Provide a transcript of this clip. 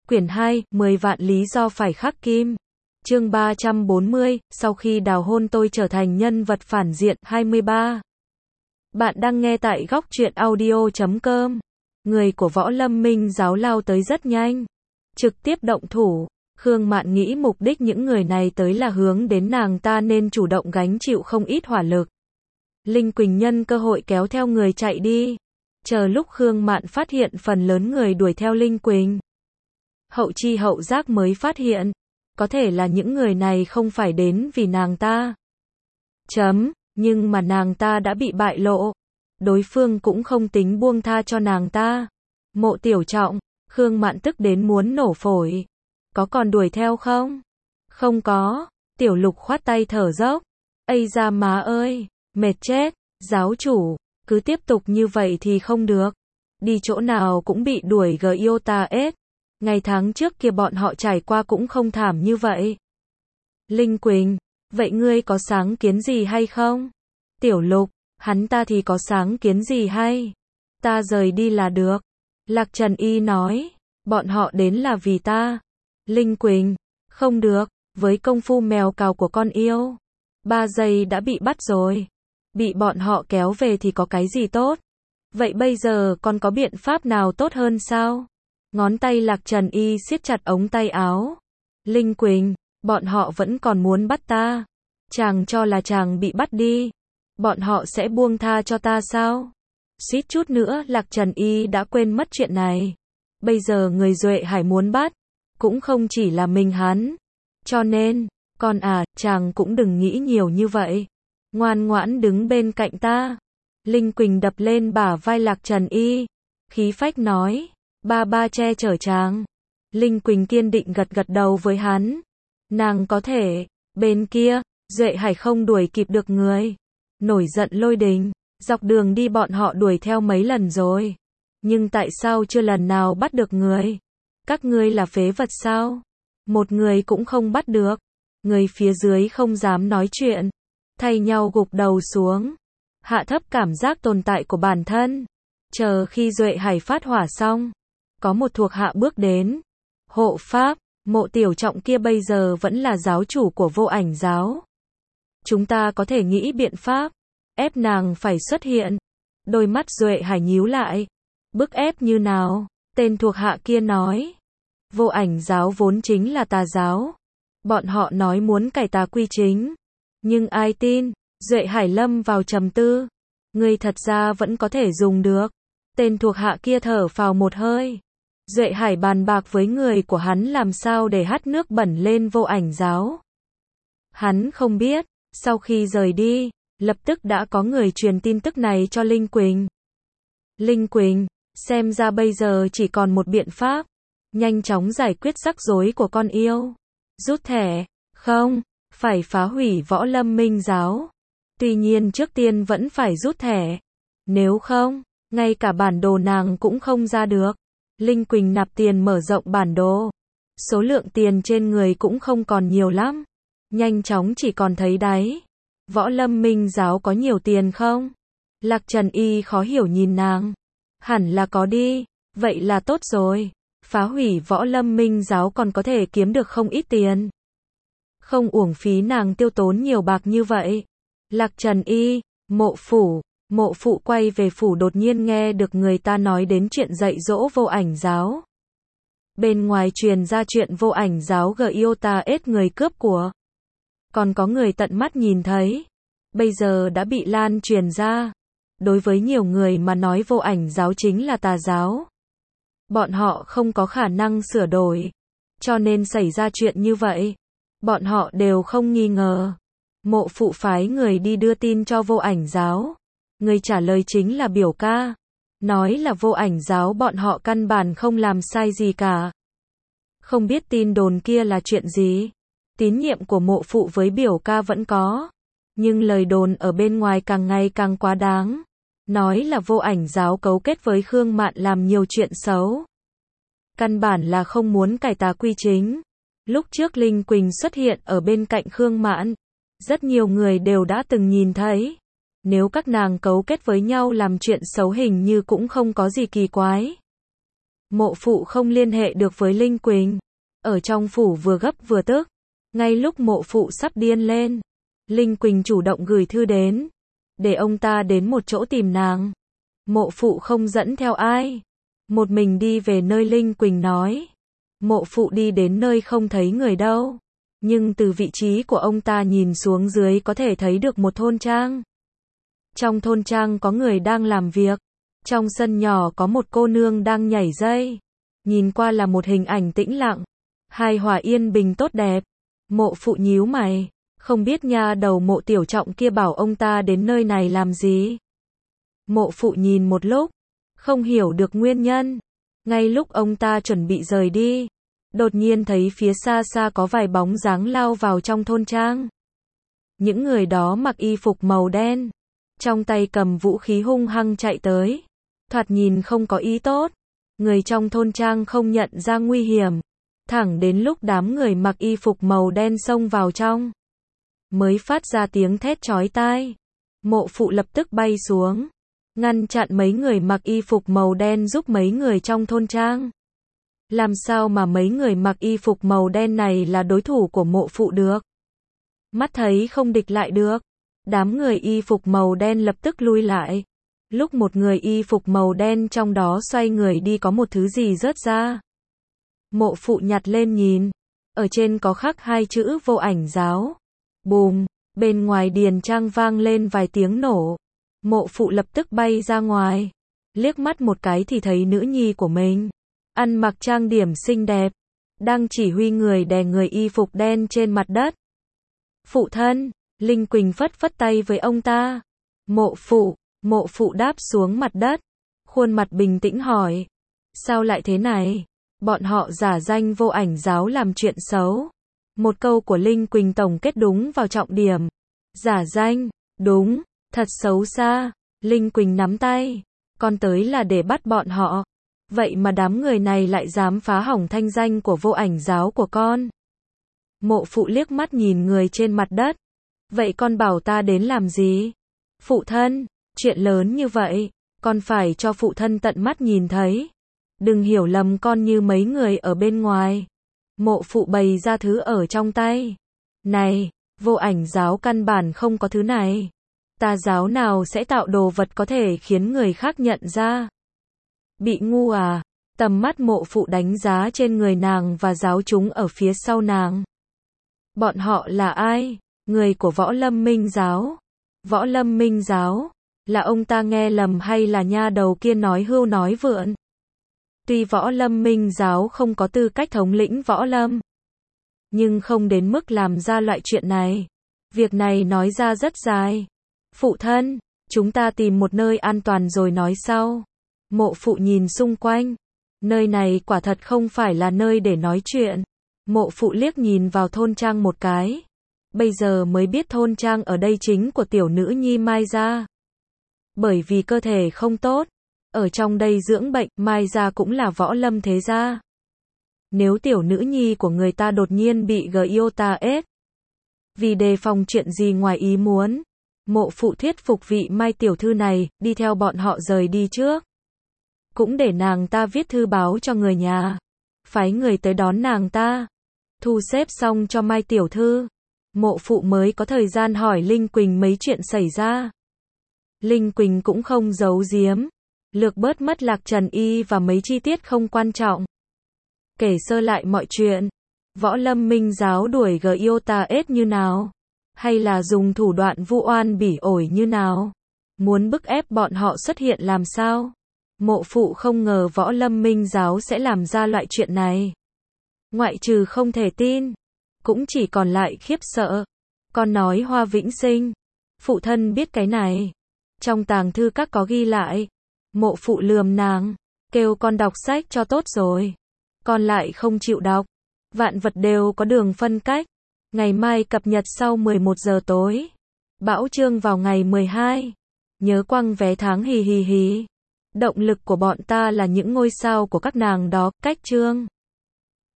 Quyển 2, 10 vạn lý do phải khắc kim. Chương 340, sau khi đào hôn tôi trở thành nhân vật phản diện, 23. Bạn đang nghe tại góc truyện audio.com. Người của Võ Lâm Minh giáo lao tới rất nhanh. Trực tiếp động thủ. Khương Mạn nghĩ mục đích những người này tới là hướng đến nàng ta nên chủ động gánh chịu không ít hỏa lực. Linh Quỳnh nhân cơ hội kéo theo người chạy đi. Chờ lúc Khương Mạn phát hiện phần lớn người đuổi theo Linh Quỳnh. Hậu chi hậu giác mới phát hiện, có thể là những người này không phải đến vì nàng ta. Nhưng mà nàng ta đã bị bại lộ. Đối phương cũng không tính buông tha cho nàng ta. Mộ Tiểu Trọng, Khương Mạn tức đến muốn nổ phổi. Có còn đuổi theo không? Không có. Tiểu Lục khoát tay thở dốc. Ây da má ơi, mệt chết. Giáo chủ, cứ tiếp tục như vậy thì không được. Đi chỗ nào cũng bị đuổi GIOTA-S. Ngày tháng trước kia bọn họ trải qua cũng không thảm như vậy. Linh Quỳnh, vậy ngươi có sáng kiến gì hay không? Tiểu Lục, hắn ta thì có sáng kiến gì hay? Ta rời đi là được. Lạc Trần Y nói, bọn họ đến là vì ta. Linh Quỳnh, không được, với công phu mèo cào của con yêu. 3 giây đã bị bắt rồi. Bị bọn họ kéo về thì có cái gì tốt? Vậy bây giờ con có biện pháp nào tốt hơn sao? Ngón tay Lạc Trần Y siết chặt ống tay áo. Linh Quỳnh, bọn họ vẫn còn muốn bắt ta. Chàng cho là chàng bị bắt đi. Bọn họ sẽ buông tha cho ta sao? Suýt chút nữa Lạc Trần Y đã quên mất chuyện này. Bây giờ người Duệ Hải muốn bắt, cũng không chỉ là mình hắn. Cho nên, con à, chàng cũng đừng nghĩ nhiều như vậy. Ngoan ngoãn đứng bên cạnh ta. Linh Quỳnh đập lên bả vai Lạc Trần Y. Khí phách nói. Ba che chở chàng. Linh Quỳnh kiên định gật gật đầu với hắn. Nàng có thể. Bên kia, Duệ Hải không đuổi kịp được người. Nổi giận lôi đình. Dọc đường đi bọn họ đuổi theo mấy lần rồi. Nhưng tại sao chưa lần nào bắt được người? Các ngươi là phế vật sao? Một người cũng không bắt được. Người phía dưới không dám nói chuyện. Thay nhau gục đầu xuống. Hạ thấp cảm giác tồn tại của bản thân. Chờ khi Duệ Hải phát hỏa xong. Có một thuộc hạ bước đến. Hộ pháp, Mộ Tiểu Trọng kia bây giờ vẫn là giáo chủ của Vô Ảnh giáo. Chúng ta có thể nghĩ biện pháp. Ép nàng phải xuất hiện. Đôi mắt Duệ Hải nhíu lại. Bức ép như nào? Tên thuộc hạ kia nói. Vô Ảnh giáo vốn chính là tà giáo. Bọn họ nói muốn cải tà quy chính. Nhưng ai tin? Duệ Hải lâm vào trầm tư. Ngươi thật ra vẫn có thể dùng được. Tên thuộc hạ kia thở phào một hơi. Duệ Hải bàn bạc với người của hắn làm sao để hắt nước bẩn lên Vô Ảnh giáo. Hắn không biết, sau khi rời đi, lập tức đã có người truyền tin tức này cho Linh Quỳnh. Linh Quỳnh, xem ra bây giờ chỉ còn một biện pháp. Nhanh chóng giải quyết rắc rối của con yêu. Rút thẻ, không, phải phá hủy Võ Lâm Minh giáo. Tuy nhiên trước tiên vẫn phải rút thẻ. Nếu không, ngay cả bản đồ nàng cũng không ra được. Linh Quỳnh nạp tiền mở rộng bản đồ. Số lượng tiền trên người cũng không còn nhiều lắm. Nhanh chóng chỉ còn thấy đáy. Võ Lâm Minh giáo có nhiều tiền không? Lạc Trần Y khó hiểu nhìn nàng. Hẳn là có đi. Vậy là tốt rồi. Phá hủy Võ Lâm Minh giáo còn có thể kiếm được không ít tiền. Không uổng phí nàng tiêu tốn nhiều bạc như vậy. Lạc Trần Y, Mộ phủ. Mộ phụ quay về phủ đột nhiên nghe được người ta nói đến chuyện dạy dỗ Vô Ảnh giáo. Bên ngoài truyền ra chuyện Vô Ảnh giáo GIOTA-S người cướp của. Còn có người tận mắt nhìn thấy. Bây giờ đã bị lan truyền ra. Đối với nhiều người mà nói Vô Ảnh giáo chính là tà giáo. Bọn họ không có khả năng sửa đổi. Cho nên xảy ra chuyện như vậy. Bọn họ đều không nghi ngờ. Mộ phụ phái người đi đưa tin cho Vô Ảnh giáo. Người trả lời chính là biểu ca. Nói là Vô Ảnh giáo bọn họ căn bản không làm sai gì cả. Không biết tin đồn kia là chuyện gì. Tín nhiệm của mộ phụ với biểu ca vẫn có. Nhưng lời đồn ở bên ngoài càng ngày càng quá đáng. Nói là Vô Ảnh giáo cấu kết với Khương Mạn làm nhiều chuyện xấu. Căn bản là không muốn cải tà quy chính. Lúc trước Linh Quỳnh xuất hiện ở bên cạnh Khương Mạn. Rất nhiều người đều đã từng nhìn thấy. Nếu các nàng cấu kết với nhau làm chuyện xấu hình như cũng không có gì kỳ quái. Mộ phụ không liên hệ được với Linh Quỳnh. Ở trong phủ vừa gấp vừa tức. Ngay lúc mộ phụ sắp điên lên, Linh Quỳnh chủ động gửi thư đến, để ông ta đến một chỗ tìm nàng. Mộ phụ không dẫn theo ai, một mình đi về nơi Linh Quỳnh nói. Mộ phụ đi đến nơi không thấy người đâu, nhưng từ vị trí của ông ta nhìn xuống dưới có thể thấy được một thôn trang. Trong thôn trang có người đang làm việc, trong sân nhỏ có một cô nương đang nhảy dây. Nhìn qua là một hình ảnh tĩnh lặng, hài hòa yên bình tốt đẹp. Mộ phụ nhíu mày, không biết nha đầu Mộ Tiểu Trọng kia bảo ông ta đến nơi này làm gì. Mộ phụ nhìn một lúc, không hiểu được nguyên nhân. Ngay lúc ông ta chuẩn bị rời đi, đột nhiên thấy phía xa xa có vài bóng dáng lao vào trong thôn trang. Những người đó mặc y phục màu đen, trong tay cầm vũ khí hung hăng chạy tới. Thoạt nhìn không có ý tốt. Người trong thôn trang không nhận ra nguy hiểm. Thẳng đến lúc đám người mặc y phục màu đen xông vào trong, mới phát ra tiếng thét chói tai. Mộ phụ lập tức bay xuống, ngăn chặn mấy người mặc y phục màu đen giúp mấy người trong thôn trang. Làm sao mà mấy người mặc y phục màu đen này là đối thủ của mộ phụ được? Mắt thấy không địch lại được, đám người y phục màu đen lập tức lui lại. Lúc một người y phục màu đen trong đó xoay người đi có một thứ gì rớt ra. Mộ phụ nhặt lên nhìn, ở trên có khắc hai chữ Vô Ảnh Giáo. Bùm, bên ngoài điền trang vang lên vài tiếng nổ. Mộ phụ lập tức bay ra ngoài, liếc mắt một cái thì thấy nữ nhi của mình, ăn mặc trang điểm xinh đẹp, đang chỉ huy người đè người y phục đen trên mặt đất. Phụ thân, Linh Quỳnh phất phất tay với ông ta. Mộ phụ đáp xuống mặt đất, khuôn mặt bình tĩnh hỏi. Sao lại thế này? Bọn họ giả danh Vô Ảnh Giáo làm chuyện xấu. Một câu của Linh Quỳnh tổng kết đúng vào trọng điểm. Giả danh, đúng, thật xấu xa. Linh Quỳnh nắm tay, con tới là để bắt bọn họ. Vậy mà đám người này lại dám phá hỏng thanh danh của Vô Ảnh Giáo của con. Mộ phụ liếc mắt nhìn người trên mặt đất. Vậy con bảo ta đến làm gì? Phụ thân, chuyện lớn như vậy, con phải cho phụ thân tận mắt nhìn thấy. Đừng hiểu lầm con như mấy người ở bên ngoài. Mộ phụ bày ra thứ ở trong tay. Này, Vô Ảnh Giáo căn bản không có thứ này. Tà giáo nào sẽ tạo đồ vật có thể khiến người khác nhận ra? Bị ngu à? Tầm mắt mộ phụ đánh giá trên người nàng và giáo chúng ở phía sau nàng. Bọn họ là ai? Người của Võ Lâm Minh Giáo. Võ Lâm Minh Giáo? Là ông ta nghe lầm hay là nha đầu kia nói hưu nói vượn? Tuy Võ Lâm Minh Giáo không có tư cách thống lĩnh Võ Lâm, nhưng không đến mức làm ra loại chuyện này. Việc này nói ra rất dài. Phụ thân, chúng ta tìm một nơi an toàn rồi nói sau. Mộ phụ nhìn xung quanh. Nơi này quả thật không phải là nơi để nói chuyện. Mộ phụ liếc nhìn vào thôn trang một cái. Bây giờ mới biết thôn trang ở đây chính của tiểu nữ nhi Mai gia. Bởi vì cơ thể không tốt, ở trong đây dưỡng bệnh, Mai gia cũng là võ lâm thế gia. Nếu tiểu nữ nhi của người ta đột nhiên bị GIOTA-S, vì đề phòng chuyện gì ngoài ý muốn, mộ phụ thuyết phục vị Mai tiểu thư này, đi theo bọn họ rời đi trước. Cũng để nàng ta viết thư báo cho người nhà, phái người tới đón nàng ta. Thu xếp xong cho Mai tiểu thư, mộ phụ mới có thời gian hỏi Linh Quỳnh mấy chuyện xảy ra. Linh Quỳnh cũng không giấu giếm, lược bớt mất Lạc Trần Y và mấy chi tiết không quan trọng. Kể sơ lại mọi chuyện. Võ Lâm Minh Giáo đuổi GIOTA-S như nào? Hay là dùng thủ đoạn vu oan bỉ ổi như nào? Muốn bức ép bọn họ xuất hiện làm sao? Mộ phụ không ngờ Võ Lâm Minh Giáo sẽ làm ra loại chuyện này. Ngoại trừ không thể tin, cũng chỉ còn lại khiếp sợ. Con nói Hoa Vĩnh Sinh. Phụ thân biết cái này. Trong tàng thư các có ghi lại. Mộ phụ lườm nàng, kêu con đọc sách cho tốt rồi. Con lại không chịu đọc. Vạn vật đều có đường phân cách. Ngày mai cập nhật sau 11 giờ tối. Bão chương vào ngày 12. Nhớ quăng vé tháng hì hì hì. Động lực của bọn ta là những ngôi sao của các nàng đó. Cách chương.